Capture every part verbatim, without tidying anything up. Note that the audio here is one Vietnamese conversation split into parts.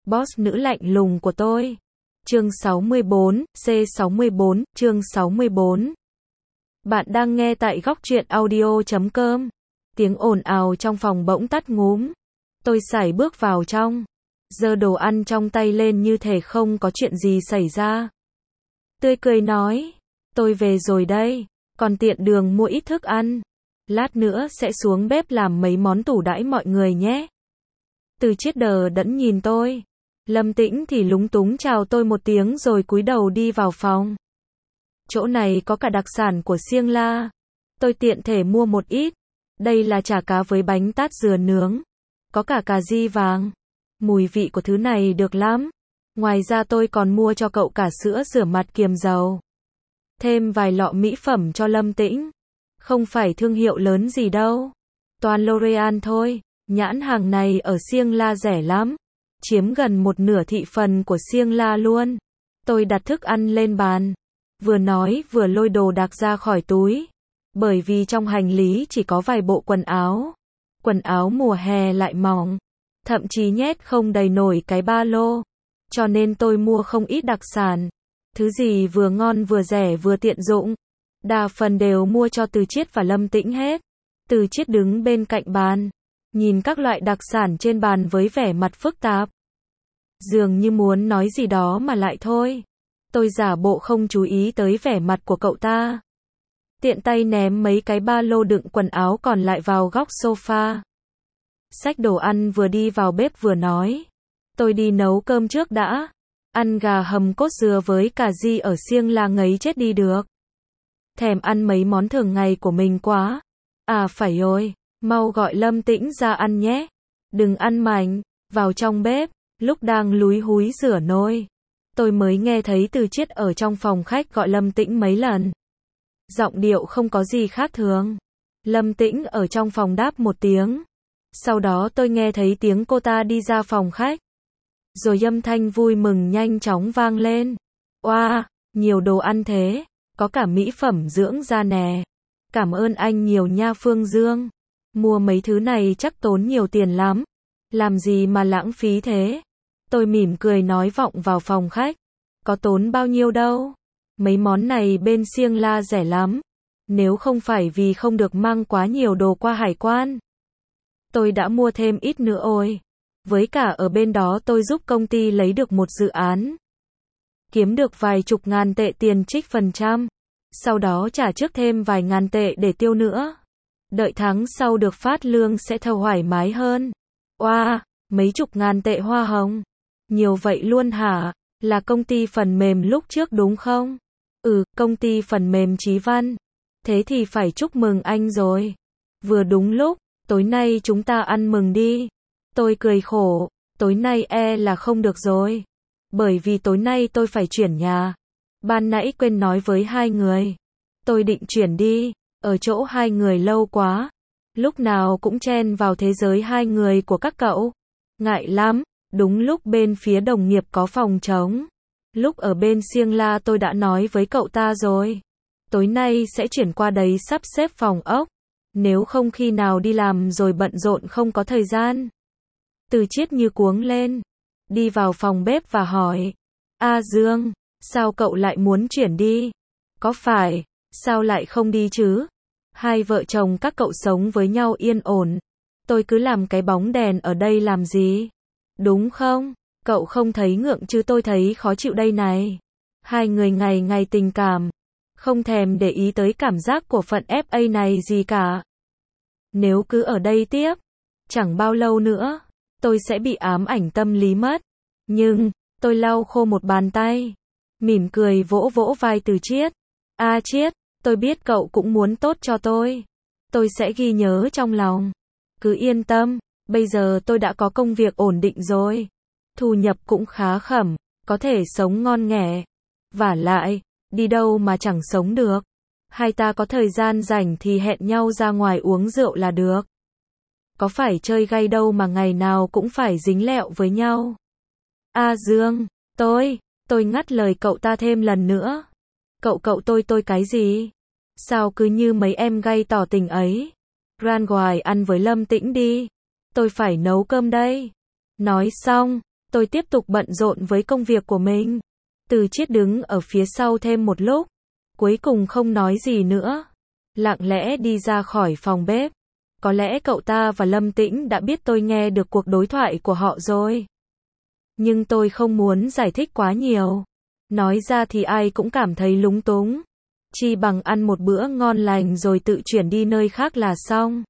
boss nữ lạnh lùng của tôi. Chương sáu mươi bốn, C sáu mươi bốn, chương sáu mươi bốn. Bạn đang nghe tại góc truyện audio chấm com. Tiếng ồn ào trong phòng bỗng tắt ngúm. Tôi sải bước vào trong, giơ đồ ăn trong tay lên như thể không có chuyện gì xảy ra. Tươi cười nói, tôi về rồi đây, còn tiện đường mua ít thức ăn. Lát nữa sẽ xuống bếp làm mấy món tủ đãi mọi người nhé. Từ Chiết đờ đẫn nhìn tôi. Lâm Tĩnh thì lúng túng chào tôi một tiếng rồi cúi đầu đi vào phòng. Chỗ này có cả đặc sản của Siêng La. Tôi tiện thể mua một ít. Đây là chả cá với bánh tát dừa nướng. Có cả cà ri vàng. Mùi vị của thứ này được lắm. Ngoài ra tôi còn mua cho cậu cả sữa rửa mặt kiềm dầu. Thêm vài lọ mỹ phẩm cho Lâm Tĩnh. Không phải thương hiệu lớn gì đâu. Toàn L'Oreal thôi. Nhãn hàng này ở Siêng La rẻ lắm. Chiếm gần một nửa thị phần của Siêng La luôn. Tôi đặt thức ăn lên bàn. Vừa nói vừa lôi đồ đạc ra khỏi túi. Bởi vì trong hành lý chỉ có vài bộ quần áo. Quần áo mùa hè lại mỏng. Thậm chí nhét không đầy nổi cái ba lô. Cho nên tôi mua không ít đặc sản. Thứ gì vừa ngon vừa rẻ vừa tiện dụng. Đa phần đều mua cho Từ Chiết và Lâm Tĩnh hết. Từ Chiết đứng bên cạnh bàn. Nhìn các loại đặc sản trên bàn với vẻ mặt phức tạp. Dường như muốn nói gì đó mà lại thôi. Tôi giả bộ không chú ý tới vẻ mặt của cậu ta. Tiện tay ném mấy cái ba lô đựng quần áo còn lại vào góc sofa. Xách đồ ăn vừa đi vào bếp vừa nói. Tôi đi nấu cơm trước đã. Ăn gà hầm cốt dừa với cà ri ở Siêng La ngấy chết đi được. Thèm ăn mấy món thường ngày của mình quá. À phải rồi, mau gọi Lâm Tĩnh ra ăn nhé. Đừng ăn mạnh. Vào trong bếp, lúc đang lúi húi rửa nồi, tôi mới nghe thấy Từ Chiết ở trong phòng khách gọi Lâm Tĩnh mấy lần. Giọng điệu không có gì khác thường. Lâm Tĩnh ở trong phòng đáp một tiếng. Sau đó tôi nghe thấy tiếng cô ta đi ra phòng khách. Rồi âm thanh vui mừng nhanh chóng vang lên. Oa, nhiều đồ ăn thế, có cả mỹ phẩm dưỡng da nè. Cảm ơn anh nhiều nha Phương Dương. Mua mấy thứ này chắc tốn nhiều tiền lắm. Làm gì mà lãng phí thế? Tôi mỉm cười nói vọng vào phòng khách. Có tốn bao nhiêu đâu. Mấy món này bên Siêng La rẻ lắm. Nếu không phải vì không được mang quá nhiều đồ qua hải quan, tôi đã mua thêm ít nữa ôi. Với cả ở bên đó tôi giúp công ty lấy được một dự án. Kiếm được vài chục ngàn tệ tiền trích phần trăm. Sau đó trả trước thêm vài ngàn tệ để tiêu nữa. Đợi tháng sau được phát lương sẽ thâu thoải mái hơn. Oa, mấy chục ngàn tệ hoa hồng. Nhiều vậy luôn hả? Là công ty phần mềm lúc trước đúng không? Ừ, công ty phần mềm Chí Văn. Thế thì phải chúc mừng anh rồi. Vừa đúng lúc, tối nay chúng ta ăn mừng đi. Tôi cười khổ, tối nay e là không được rồi. Bởi vì tối nay tôi phải chuyển nhà. Ban nãy quên nói với hai người. Tôi định chuyển đi, ở chỗ hai người lâu quá. Lúc nào cũng chen vào thế giới hai người của các cậu. Ngại lắm, đúng lúc bên phía đồng nghiệp có phòng trống. Lúc ở bên Siêng La tôi đã nói với cậu ta rồi. Tối nay sẽ chuyển qua đấy sắp xếp phòng ốc. Nếu không khi nào đi làm rồi bận rộn không có thời gian. Từ Chiết như cuống lên. Đi vào phòng bếp và hỏi. A Dương, sao cậu lại muốn chuyển đi? Có phải, sao lại không đi chứ? Hai vợ chồng các cậu sống với nhau yên ổn. Tôi cứ làm cái bóng đèn ở đây làm gì? Đúng không? Cậu không thấy ngượng chứ tôi thấy khó chịu đây này. Hai người ngày ngày tình cảm. Không thèm để ý tới cảm giác của phận ép a này gì cả. Nếu cứ ở đây tiếp, chẳng bao lâu nữa, tôi sẽ bị ám ảnh tâm lý mất. Nhưng, tôi lau khô một bàn tay. Mỉm cười vỗ vỗ vai Từ Chiết. A Chiết, tôi biết cậu cũng muốn tốt cho tôi. Tôi sẽ ghi nhớ trong lòng. Cứ yên tâm, bây giờ tôi đã có công việc ổn định rồi. Thu nhập cũng khá khẩm, có thể sống ngon nghẻ. Vả lại, đi đâu mà chẳng sống được. Hai ta có thời gian rảnh thì hẹn nhau ra ngoài uống rượu là được. Có phải chơi gay đâu mà ngày nào cũng phải dính lẹo với nhau. A Dương, tôi, tôi ngắt lời cậu ta thêm lần nữa. Cậu cậu tôi tôi cái gì? Sao cứ như mấy em gay tỏ tình ấy? Ran ngoài ăn với Lâm Tĩnh đi. Tôi phải nấu cơm đây. Nói xong, Tôi tiếp tục bận rộn với công việc của mình. Từ Chiết đứng ở phía sau thêm một lúc, cuối cùng không nói gì nữa, lặng lẽ đi ra khỏi phòng bếp. Có lẽ cậu ta và Lâm Tĩnh đã biết tôi nghe được cuộc đối thoại của họ rồi. Nhưng tôi không muốn giải thích quá nhiều. Nói ra thì ai cũng cảm thấy lúng túng. Chi bằng ăn một bữa ngon lành rồi tự chuyển đi nơi khác là xong.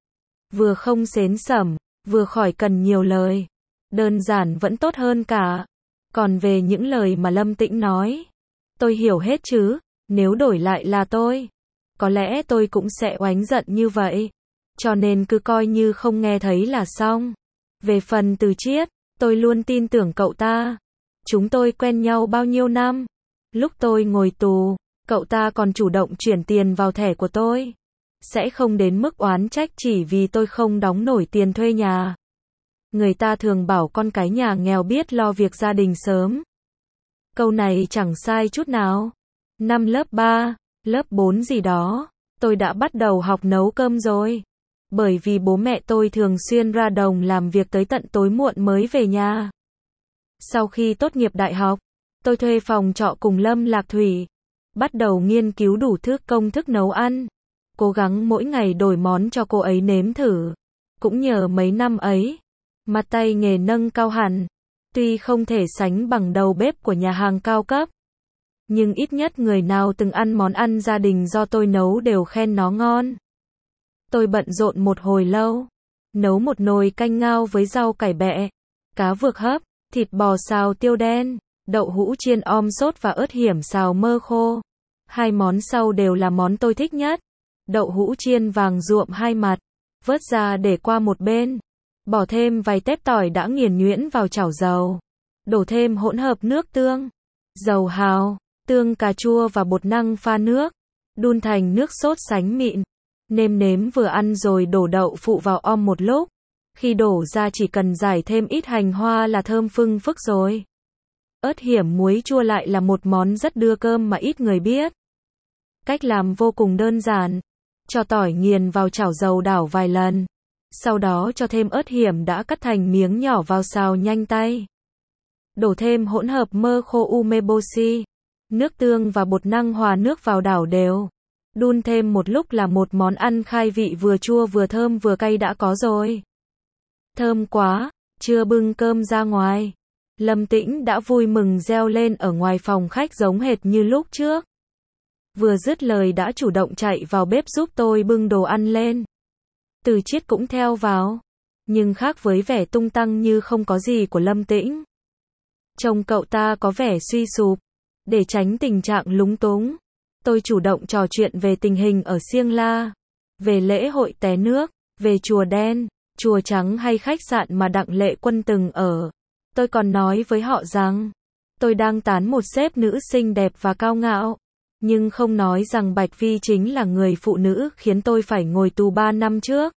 Vừa không xến xẩm, vừa khỏi cần nhiều lời. Đơn giản vẫn tốt hơn cả. Còn về những lời mà Lâm Tĩnh nói, tôi hiểu hết chứ. Nếu đổi lại là tôi, có lẽ tôi cũng sẽ oánh giận như vậy. Cho nên cứ coi như không nghe thấy là xong. Về phần Từ Chiết, tôi luôn tin tưởng cậu ta. Chúng tôi quen nhau bao nhiêu năm. Lúc tôi ngồi tù, cậu ta còn chủ động chuyển tiền vào thẻ của tôi. Sẽ không đến mức oán trách chỉ vì tôi không đóng nổi tiền thuê nhà. Người ta thường bảo con cái nhà nghèo biết lo việc gia đình sớm. Câu này chẳng sai chút nào. Năm lớp ba, lớp bốn gì đó, tôi đã bắt đầu học nấu cơm rồi. Bởi vì bố mẹ tôi thường xuyên ra đồng làm việc tới tận tối muộn mới về nhà. Sau khi tốt nghiệp đại học, tôi thuê phòng trọ cùng Lâm Lạc Thủy. Bắt đầu nghiên cứu đủ thứ công thức nấu ăn. Cố gắng mỗi ngày đổi món cho cô ấy nếm thử. Cũng nhờ mấy năm ấy, mặt tay nghề nâng cao hẳn. Tuy không thể sánh bằng đầu bếp của nhà hàng cao cấp, nhưng ít nhất người nào từng ăn món ăn gia đình do tôi nấu đều khen nó ngon. Tôi bận rộn một hồi lâu, nấu một nồi canh ngao với rau cải bẹ, cá vược hấp, thịt bò xào tiêu đen, đậu hũ chiên om sốt và ớt hiểm xào mơ khô. Hai món sau đều là món tôi thích nhất. Đậu hũ chiên vàng ruộm hai mặt, vớt ra để qua một bên. Bỏ thêm vài tép tỏi đã nghiền nhuyễn vào chảo dầu. Đổ thêm hỗn hợp nước tương, dầu hào, tương cà chua và bột năng pha nước. Đun thành nước sốt sánh mịn. Nêm nếm vừa ăn rồi đổ đậu phụ vào om một lúc. Khi đổ ra chỉ cần rải thêm ít hành hoa là thơm phưng phức rồi. Ớt hiểm muối chua lại là một món rất đưa cơm mà ít người biết. Cách làm vô cùng đơn giản. Cho tỏi nghiền vào chảo dầu đảo vài lần. Sau đó cho thêm ớt hiểm đã cắt thành miếng nhỏ vào xào nhanh tay. Đổ thêm hỗn hợp mơ khô umeboshi, nước tương và bột năng hòa nước vào đảo đều. Đun thêm một lúc là một món ăn khai vị vừa chua vừa thơm vừa cay đã có rồi. Thơm quá, chưa bưng cơm ra ngoài. Lâm Tĩnh đã vui mừng reo lên ở ngoài phòng khách giống hệt như lúc trước. Vừa dứt lời đã chủ động chạy vào bếp giúp tôi bưng đồ ăn lên. Từ Chiết cũng theo vào. Nhưng khác với vẻ tung tăng như không có gì của Lâm Tĩnh. Trông cậu ta có vẻ suy sụp. Để tránh tình trạng lúng túng, tôi chủ động trò chuyện về tình hình ở Siêng La. Về lễ hội té nước, về chùa đen, chùa trắng hay khách sạn mà Đặng Lệ Quân từng ở. Tôi còn nói với họ rằng, tôi đang tán một sếp nữ xinh đẹp và cao ngạo. Nhưng không nói rằng Bạch Vi chính là người phụ nữ khiến tôi phải ngồi tù ba năm trước.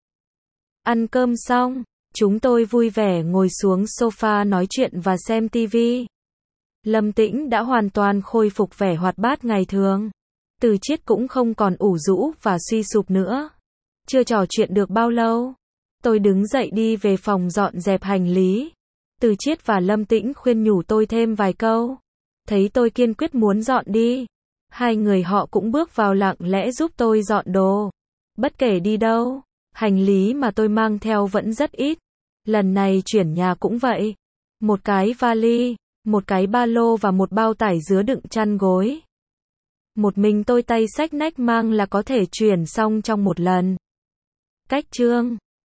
Ăn cơm xong, chúng tôi vui vẻ ngồi xuống sofa nói chuyện và xem tivi. Lâm Tĩnh đã hoàn toàn khôi phục vẻ hoạt bát ngày thường. Từ Chiết cũng không còn ủ rũ và suy sụp nữa. Chưa trò chuyện được bao lâu, tôi đứng dậy đi về phòng dọn dẹp hành lý. Từ Chiết và Lâm Tĩnh khuyên nhủ tôi thêm vài câu. Thấy tôi kiên quyết muốn dọn đi, hai người họ cũng bước vào lặng lẽ giúp tôi dọn đồ. Bất kể đi đâu, hành lý mà tôi mang theo vẫn rất ít. Lần này chuyển nhà cũng vậy. Một cái vali, một cái ba lô và một bao tải dứa đựng chăn gối. Một mình tôi tay xách nách mang là có thể chuyển xong trong một lần. Cách chương